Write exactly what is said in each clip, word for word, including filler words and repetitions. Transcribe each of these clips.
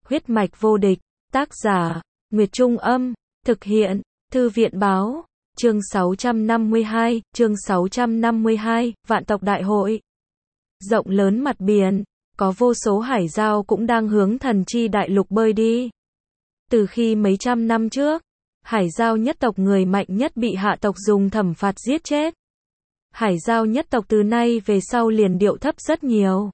Huyết mạch vô địch, tác giả, Nguyệt Trung Âm, thực hiện, Thư viện Báo, chương sáu trăm năm mươi hai, chương sáu trăm năm mươi hai, Vạn tộc đại hội. Rộng lớn mặt biển, có vô số hải giao cũng đang hướng thần chi đại lục bơi đi. Từ khi mấy trăm năm trước, hải giao nhất tộc người mạnh nhất bị hạ tộc dùng thẩm phạt giết chết. Hải giao nhất tộc từ nay về sau liền điệu thấp rất nhiều.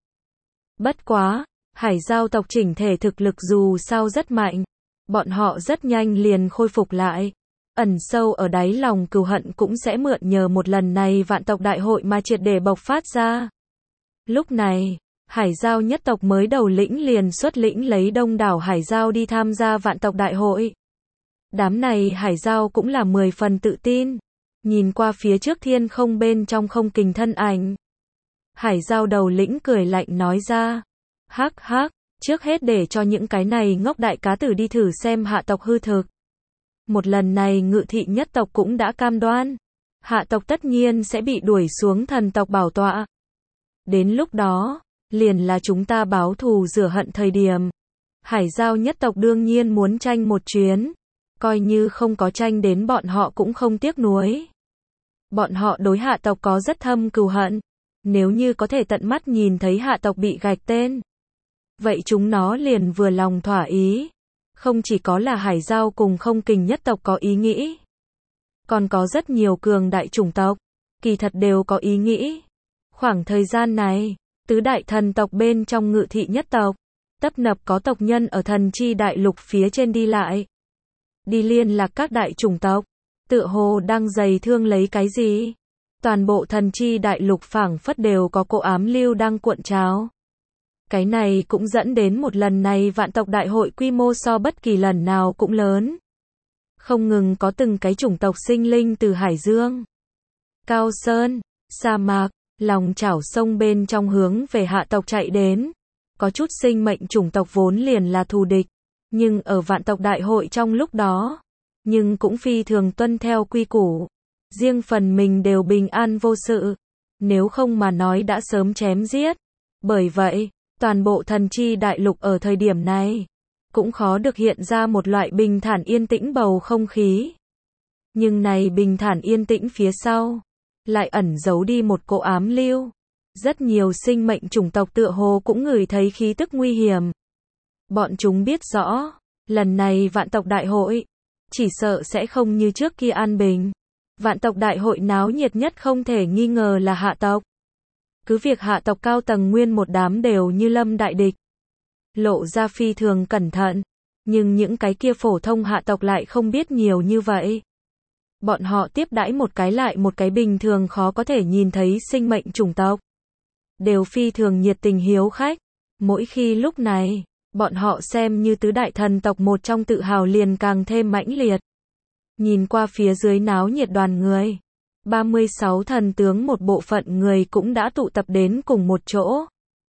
Bất quá, hải giao tộc chỉnh thể thực lực dù sao rất mạnh, bọn họ rất nhanh liền khôi phục lại. Ẩn sâu ở đáy lòng cừu hận cũng sẽ mượn nhờ một lần này vạn tộc đại hội mà triệt để bộc phát ra. Lúc này, hải giao nhất tộc mới đầu lĩnh liền xuất lĩnh lấy đông đảo hải giao đi tham gia vạn tộc đại hội. Đám này hải giao cũng là mười phần tự tin, nhìn qua phía trước thiên không bên trong không kình thân ảnh. Hải giao đầu lĩnh cười lạnh nói ra, hắc hắc, trước hết để cho những cái này ngốc đại cá tử đi thử xem hạ tộc hư thực. Một lần này ngự thị nhất tộc cũng đã cam đoan, hạ tộc tất nhiên sẽ bị đuổi xuống thần tộc bảo tọa. Đến lúc đó, liền là chúng ta báo thù rửa hận thời điểm. Hải giao nhất tộc đương nhiên muốn tranh một chuyến, coi như không có tranh đến bọn họ cũng không tiếc nuối. Bọn họ đối hạ tộc có rất thâm cừu hận, nếu như có thể tận mắt nhìn thấy hạ tộc bị gạch tên, vậy chúng nó liền vừa lòng thỏa ý. Không chỉ có là hải giao cùng không kình nhất tộc có ý nghĩ, còn có rất nhiều cường đại chủng tộc, kỳ thật đều có ý nghĩ. Khoảng thời gian này, tứ đại thần tộc bên trong ngự thị nhất tộc, tấp nập có tộc nhân ở thần chi đại lục phía trên đi lại. Đi liên lạc các đại chủng tộc, tựa hồ đang giày thương lấy cái gì. Toàn bộ thần chi đại lục phảng phất đều có cỗ ám lưu đang cuộn trào. Cái này cũng dẫn đến một lần này vạn tộc đại hội quy mô so bất kỳ lần nào cũng lớn. Không ngừng có từng cái chủng tộc sinh linh từ hải dương, cao sơn, sa mạc, lòng chảo sông bên trong hướng về hạ tộc chạy đến. Có chút sinh mệnh chủng tộc vốn liền là thù địch, nhưng ở vạn tộc đại hội trong lúc đó, nhưng cũng phi thường tuân theo quy củ. Riêng phần mình đều bình an vô sự, nếu không mà nói đã sớm chém giết. Bởi vậy, toàn bộ thần chi đại lục ở thời điểm này, cũng khó được hiện ra một loại bình thản yên tĩnh bầu không khí. Nhưng này bình thản yên tĩnh phía sau, lại ẩn giấu đi một cỗ ám lưu. Rất nhiều sinh mệnh chủng tộc tựa hồ cũng ngửi thấy khí tức nguy hiểm. Bọn chúng biết rõ, lần này vạn tộc đại hội, chỉ sợ sẽ không như trước kia an bình. Vạn tộc đại hội náo nhiệt nhất không thể nghi ngờ là hạ tộc. Cứ việc hạ tộc cao tầng nguyên một đám đều như lâm đại địch, lộ ra phi thường cẩn thận, nhưng những cái kia phổ thông hạ tộc lại không biết nhiều như vậy. Bọn họ tiếp đãi một cái lại một cái bình thường khó có thể nhìn thấy sinh mệnh chủng tộc, đều phi thường nhiệt tình hiếu khách. Mỗi khi lúc này, bọn họ xem như tứ đại thần tộc một trong tự hào liền càng thêm mãnh liệt. Nhìn qua phía dưới náo nhiệt đoàn người, ba mươi sáu thần tướng một bộ phận người cũng đã tụ tập đến cùng một chỗ.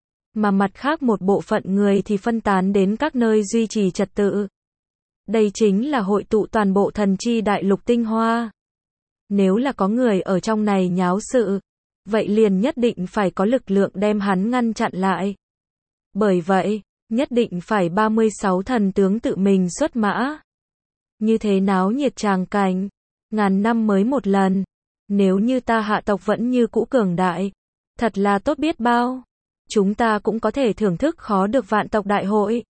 Mà mặt khác một bộ phận người thì phân tán đến các nơi duy trì trật tự. Đây chính là hội tụ toàn bộ thần chi đại lục tinh hoa. Nếu là có người ở trong này nháo sự, vậy liền nhất định phải có lực lượng đem hắn ngăn chặn lại. Bởi vậy, nhất định phải ba mươi sáu thần tướng tự mình xuất mã. Như thế náo nhiệt tràng cảnh, ngàn năm mới một lần. Nếu như ta hạ tộc vẫn như cũ cường đại, thật là tốt biết bao. Chúng ta cũng có thể thưởng thức khó được vạn tộc đại hội.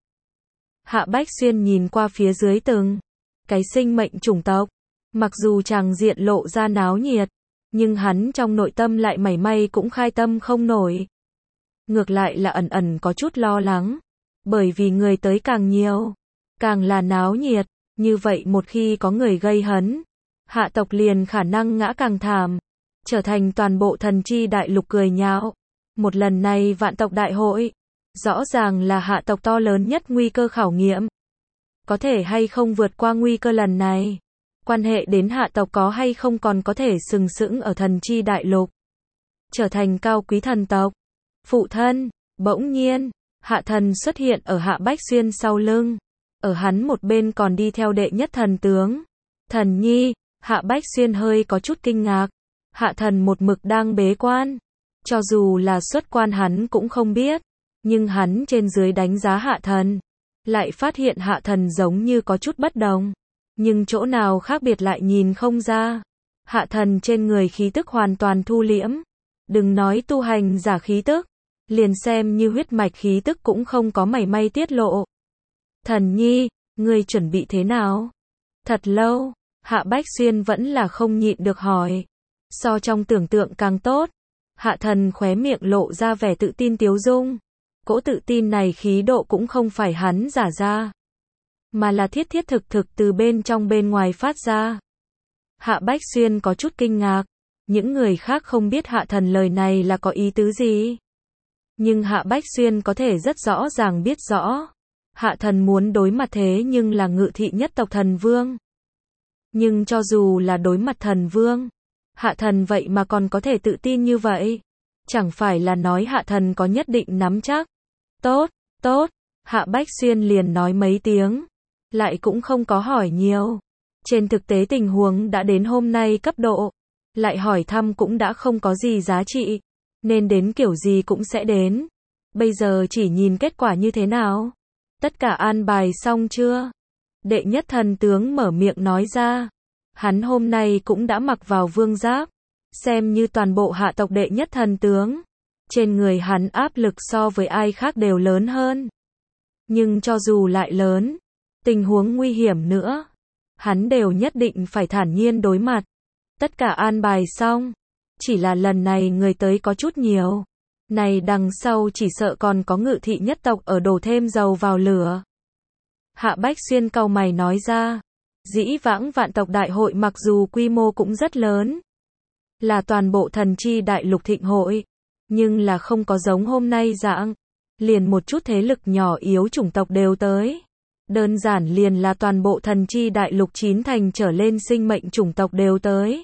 Hạ Bách Xuyên nhìn qua phía dưới từng cái sinh mệnh chủng tộc, mặc dù tràng diện lộ ra náo nhiệt, nhưng hắn trong nội tâm lại mảy may cũng khai tâm không nổi. Ngược lại là ẩn ẩn có chút lo lắng, bởi vì người tới càng nhiều, càng là náo nhiệt, như vậy một khi có người gây hấn, hạ tộc liền khả năng ngã càng thảm, trở thành toàn bộ thần chi đại lục cười nhạo. Một lần này vạn tộc đại hội, rõ ràng là hạ tộc to lớn nhất nguy cơ khảo nghiệm. Có thể hay không vượt qua nguy cơ lần này, quan hệ đến hạ tộc có hay không còn có thể sừng sững ở thần chi đại lục, trở thành cao quý thần tộc. Phụ thân, bỗng nhiên, hạ thần xuất hiện ở Hạ Bách Xuyên sau lưng, ở hắn một bên còn đi theo đệ nhất thần tướng. Thần nhi, Hạ Bách Xuyên hơi có chút kinh ngạc, hạ thần một mực đang bế quan, cho dù là xuất quan hắn cũng không biết, nhưng hắn trên dưới đánh giá hạ thần, lại phát hiện Hạ Thần giống như có chút bất đồng. Nhưng chỗ nào khác biệt lại nhìn không ra. Hạ Thần trên người khí tức hoàn toàn thu liễm. Đừng nói tu hành giả khí tức, liền xem như huyết mạch khí tức cũng không có mảy may tiết lộ. Thần nhi, ngươi chuẩn bị thế nào? Thật lâu, Hạ Bách Xuyên vẫn là không nhịn được hỏi. So trong tưởng tượng càng tốt. Hạ Thần khóe miệng lộ ra vẻ tự tin tiếu dung. Cỗ tự tin này khí độ cũng không phải hắn giả ra, mà là thiết thiết thực thực từ bên trong bên ngoài phát ra. Hạ Bách Xuyên có chút kinh ngạc. Những người khác không biết Hạ Thần lời này là có ý tứ gì. Nhưng Hạ Bách Xuyên có thể rất rõ ràng biết rõ. Hạ Thần muốn đối mặt thế nhưng là Ngự thị nhất tộc thần vương. Nhưng cho dù là đối mặt thần vương, Hạ Thần vậy mà còn có thể tự tin như vậy. Chẳng phải là nói Hạ Thần có nhất định nắm chắc. Tốt, tốt, Hạ Bách Xuyên liền nói mấy tiếng. Lại cũng không có hỏi nhiều. Trên thực tế tình huống đã đến hôm nay cấp độ. Lại hỏi thăm cũng đã không có gì giá trị. Nên đến kiểu gì cũng sẽ đến. Bây giờ chỉ nhìn kết quả như thế nào. Tất cả an bài xong chưa? Đệ nhất thần tướng mở miệng nói ra. Hắn hôm nay cũng đã mặc vào vương giáp. Xem như toàn bộ hạ tộc đệ nhất thần tướng. Trên người hắn áp lực so với ai khác đều lớn hơn. Nhưng cho dù lại lớn, tình huống nguy hiểm nữa, hắn đều nhất định phải thản nhiên đối mặt. Tất cả an bài xong. Chỉ là lần này người tới có chút nhiều. Này đằng sau chỉ sợ còn có Ngự thị nhất tộc ở đổ thêm dầu vào lửa. Hạ Bách Xuyên cau mày nói ra. Dĩ vãng vạn tộc đại hội mặc dù quy mô cũng rất lớn, là toàn bộ thần chi đại lục thịnh hội, nhưng là không có giống hôm nay dạng. Liền một chút thế lực nhỏ yếu chủng tộc đều tới. Đơn giản liền là toàn bộ thần chi đại lục chín thành trở lên sinh mệnh chủng tộc đều tới.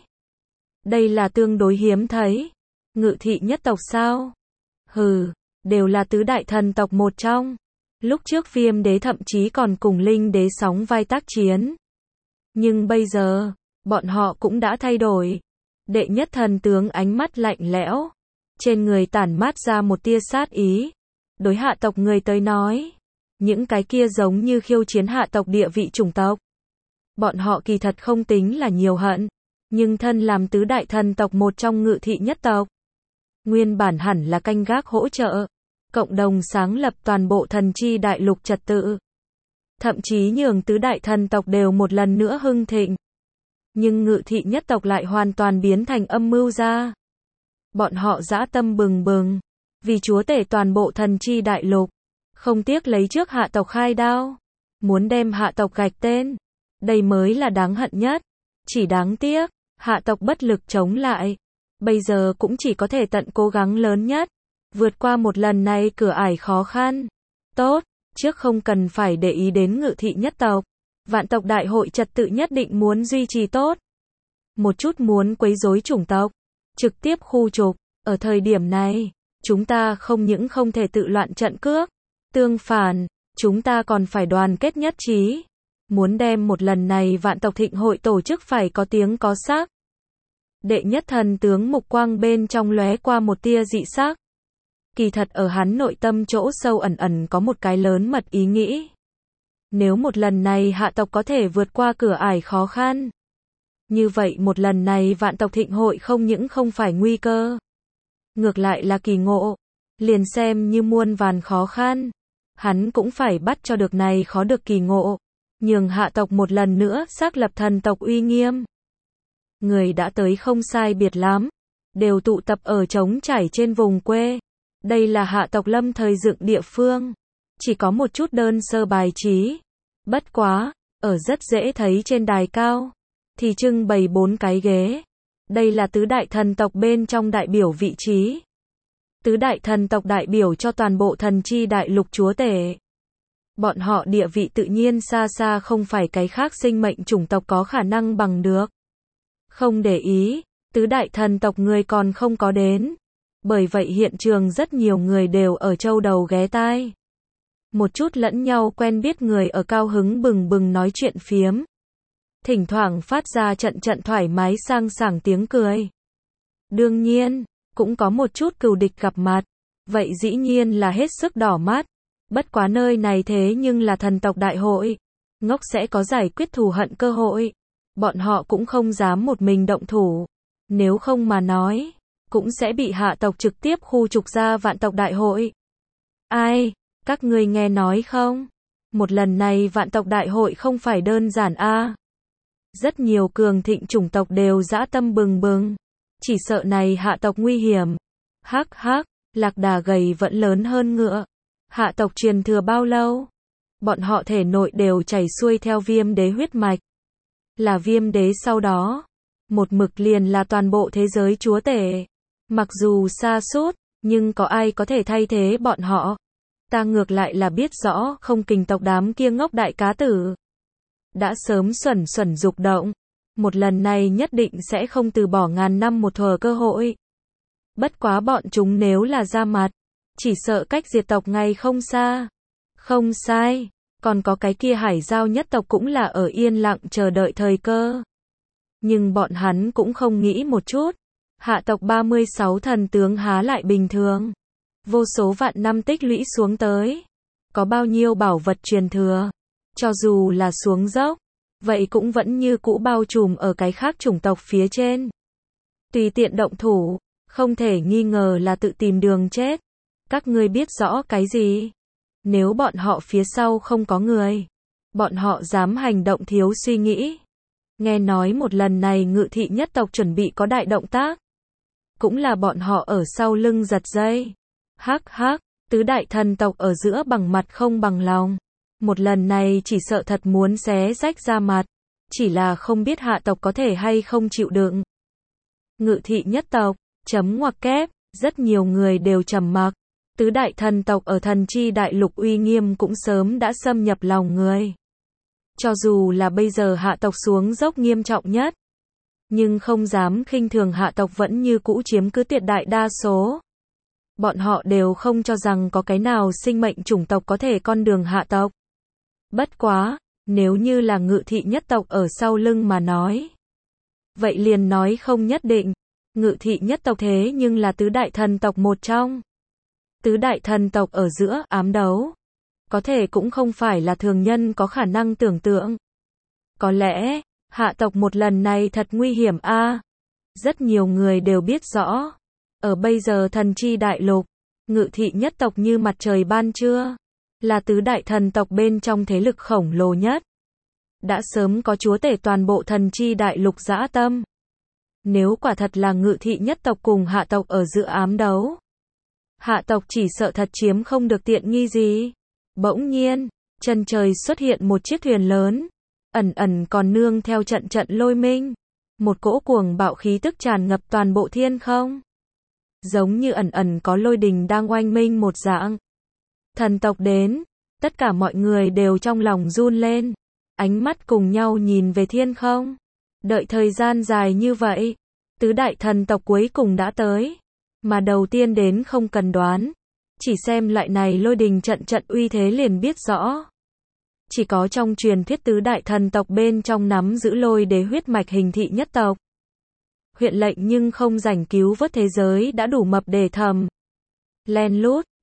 Đây là tương đối hiếm thấy. Ngự thị nhất tộc sao? Hừ, đều là tứ đại thần tộc một trong. Lúc trước Viêm đế thậm chí còn cùng Linh đế sóng vai tác chiến. Nhưng bây giờ, bọn họ cũng đã thay đổi. Đệ nhất thần tướng ánh mắt lạnh lẽo. Trên người tản mát ra một tia sát ý. Đối hạ tộc người tới nói. Những cái kia giống như khiêu chiến hạ tộc địa vị chủng tộc. Bọn họ kỳ thật không tính là nhiều hận. Nhưng thân làm tứ đại thần tộc một trong Ngự thị nhất tộc. Nguyên bản hẳn là canh gác hỗ trợ. Cộng đồng sáng lập toàn bộ thần chi đại lục trật tự. Thậm chí nhường tứ đại thần tộc đều một lần nữa hưng thịnh. Nhưng Ngự thị nhất tộc lại hoàn toàn biến thành âm mưu ra. Bọn họ dã tâm bừng bừng. Vì chúa tể toàn bộ thần chi đại lục. Không tiếc lấy trước hạ tộc khai đao. Muốn đem hạ tộc gạch tên. Đây mới là đáng hận nhất. Chỉ đáng tiếc, hạ tộc bất lực chống lại. Bây giờ cũng chỉ có thể tận cố gắng lớn nhất. Vượt qua một lần này cửa ải khó khăn. Tốt, trước không cần phải để ý đến Ngự thị nhất tộc. Vạn tộc đại hội trật tự nhất định muốn duy trì tốt. Một chút muốn quấy rối chủng tộc. Trực tiếp khu trục. Ở thời điểm này, chúng ta không những không thể tự loạn trận cước. Tương phản, chúng ta còn phải đoàn kết nhất trí. Muốn đem một lần này vạn tộc thịnh hội tổ chức phải có tiếng có sắc. Đệ nhất thần tướng mục quang bên trong lóe qua một tia dị sắc. Kỳ thật ở hắn nội tâm chỗ sâu ẩn ẩn có một cái lớn mật ý nghĩ. Nếu một lần này hạ tộc có thể vượt qua cửa ải khó khăn. Như vậy một lần này vạn tộc thịnh hội không những không phải nguy cơ. Ngược lại là kỳ ngộ. Liền xem như muôn vàn khó khăn. Hắn cũng phải bắt cho được này khó được kỳ ngộ. Nhường hạ tộc một lần nữa xác lập thần tộc uy nghiêm. Người đã tới không sai biệt lắm. Đều tụ tập ở trống trải trên vùng quê. Đây là hạ tộc lâm thời dựng địa phương. Chỉ có một chút đơn sơ bài trí. Bất quá, ở rất dễ thấy trên đài cao. Thì trưng bày bốn cái ghế. Đây là tứ đại thần tộc bên trong đại biểu vị trí. Tứ đại thần tộc đại biểu cho toàn bộ thần chi đại lục chúa tể. Bọn họ địa vị tự nhiên xa xa không phải cái khác sinh mệnh chủng tộc có khả năng bằng được. Không để ý, tứ đại thần tộc người còn không có đến. Bởi vậy hiện trường rất nhiều người đều ở châu đầu ghé tai. Một chút lẫn nhau quen biết người ở cao hứng bừng bừng nói chuyện phiếm. Thỉnh thoảng phát ra trận trận thoải mái sang sảng tiếng cười. Đương nhiên, cũng có một chút cừu địch gặp mặt. Vậy dĩ nhiên là hết sức đỏ mắt. Bất quá nơi này thế nhưng là thần tộc đại hội. Ngốc sẽ có giải quyết thù hận cơ hội. Bọn họ cũng không dám một mình động thủ. Nếu không mà nói, cũng sẽ bị hạ tộc trực tiếp khu trục ra vạn tộc đại hội. Ai, các ngươi nghe nói không? Một lần này vạn tộc đại hội không phải đơn giản a. Rất nhiều cường thịnh chủng tộc đều dã tâm bừng bừng. Chỉ sợ này hạ tộc nguy hiểm. Hắc hắc, lạc đà gầy vẫn lớn hơn ngựa. Hạ tộc truyền thừa bao lâu? Bọn họ thể nội đều chảy xuôi theo viêm đế huyết mạch. Là viêm đế sau đó. Một mực liền là toàn bộ thế giới chúa tể. Mặc dù xa sút nhưng có ai có thể thay thế bọn họ? Ta ngược lại là biết rõ không kình tộc đám kia ngốc đại cá tử. Đã sớm xuẩn xuẩn dục động. Một lần này nhất định sẽ không từ bỏ ngàn năm một thuở cơ hội. Bất quá bọn chúng nếu là ra mặt, chỉ sợ cách diệt tộc ngay không xa. Không sai, còn có cái kia hải giao nhất tộc cũng là ở yên lặng chờ đợi thời cơ. Nhưng bọn hắn cũng không nghĩ một chút. Hạ tộc ba mươi sáu thần tướng há lại bình thường. Vô số vạn năm tích lũy xuống tới. Có bao nhiêu bảo vật truyền thừa. Cho dù là xuống dốc, vậy cũng vẫn như cũ bao trùm ở cái khác chủng tộc phía trên. Tùy tiện động thủ, không thể nghi ngờ là tự tìm đường chết. Các ngươi biết rõ cái gì? Nếu bọn họ phía sau không có người, bọn họ dám hành động thiếu suy nghĩ. Nghe nói một lần này Ngự thị nhất tộc chuẩn bị có đại động tác. Cũng là bọn họ ở sau lưng giật dây. Hắc hắc, tứ đại thần tộc ở giữa bằng mặt không bằng lòng. Một lần này chỉ sợ thật muốn xé rách ra mặt. Chỉ là không biết hạ tộc có thể hay không chịu đựng. Ngự thị nhất tộc, chấm ngoặc kép, rất nhiều người đều trầm mặc. Tứ đại thần tộc ở thần chi đại lục uy nghiêm cũng sớm đã xâm nhập lòng người. Cho dù là bây giờ hạ tộc xuống dốc nghiêm trọng nhất, nhưng không dám khinh thường hạ tộc vẫn như cũ chiếm cứ tuyệt đại đa số. Bọn họ đều không cho rằng có cái nào sinh mệnh chủng tộc có thể con đường hạ tộc. Bất quá, nếu như là Ngự thị nhất tộc ở sau lưng mà nói. Vậy liền nói không nhất định. Ngự thị nhất tộc thế nhưng là tứ đại thần tộc một trong. Tứ đại thần tộc ở giữa ám đấu. Có thể cũng không phải là thường nhân có khả năng tưởng tượng. Có lẽ, hạ tộc một lần này thật nguy hiểm a. À, rất nhiều người đều biết rõ. Ở bây giờ thần chi đại lục, Ngự thị nhất tộc như mặt trời ban trưa. Là tứ đại thần tộc bên trong thế lực khổng lồ nhất. Đã sớm có chúa tể toàn bộ thần chi đại lục dã tâm. Nếu quả thật là Ngự thị nhất tộc cùng hạ tộc ở giữa ám đấu. Hạ tộc chỉ sợ thật chiếm không được tiện nghi gì. Bỗng nhiên, chân trời xuất hiện một chiếc thuyền lớn. Ẩn ẩn còn nương theo trận trận lôi minh. Một cỗ cuồng bạo khí tức tràn ngập toàn bộ thiên không. Giống như ẩn ẩn có lôi đình đang oanh minh một dạng. Thần tộc đến, tất cả mọi người đều trong lòng run lên. Ánh mắt cùng nhau nhìn về thiên không. Đợi thời gian dài như vậy, tứ đại thần tộc cuối cùng đã tới. Mà đầu tiên đến không cần đoán. Chỉ xem loại này lôi đình trận trận uy thế liền biết rõ. Chỉ có trong truyền thuyết tứ đại thần tộc bên trong nắm giữ lôi đế huyết mạch hình thị nhất tộc. Huyện lệnh nhưng không rảnh cứu vớt thế giới đã đủ mập để thầm. Len lút,